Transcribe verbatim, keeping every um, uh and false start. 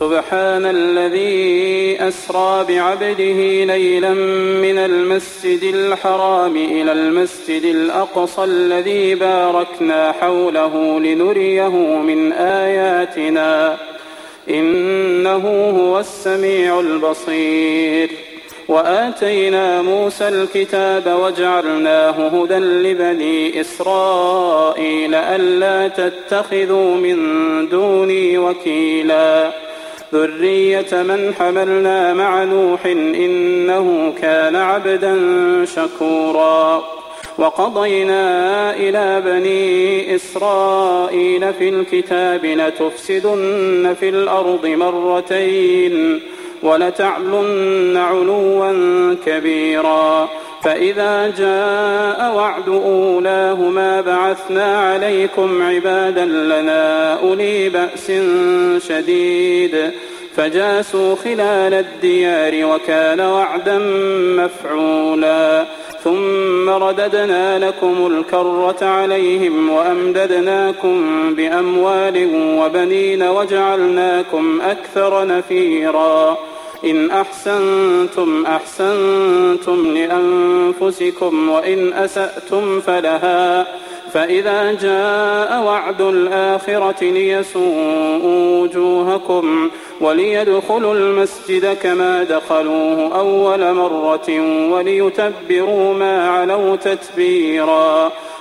سبحان الذي أسرى بعبده ليلا من المسجد الحرام إلى المسجد الأقصى الذي باركنا حوله لنريه من آياتنا إنه هو السميع البصير. وآتينا موسى الكتاب وجعلناه هدى لبني إسرائيل ألا تتخذوا من دوني وكيلا ذرية من حملنا مع نوح إنه كان عبدا شكورا. وقضينا إلى بني إسرائيل في الكتاب لتفسدن في الأرض مرتين ولتعلن علوا كبيرا فإذا جاء وعد أولاهما بعثنا عليكم عبادا لنا أولي بأس شديد فجاسوا خلال الديار وكان وعدا مفعولا. ثم رددنا لكم الكرة عليهم وأمددناكم بأموال وبنين وجعلناكم أكثر نفيرا. إن أحسنتم أحسنتم لأنفسكم وإن أسأتم فلها فإذا جاء وعد الآخرة ليسوءوا وجوهكم وليدخلوا المسجد كما دخلوه أول مرة وليتبروا ما علوا تتبيرا.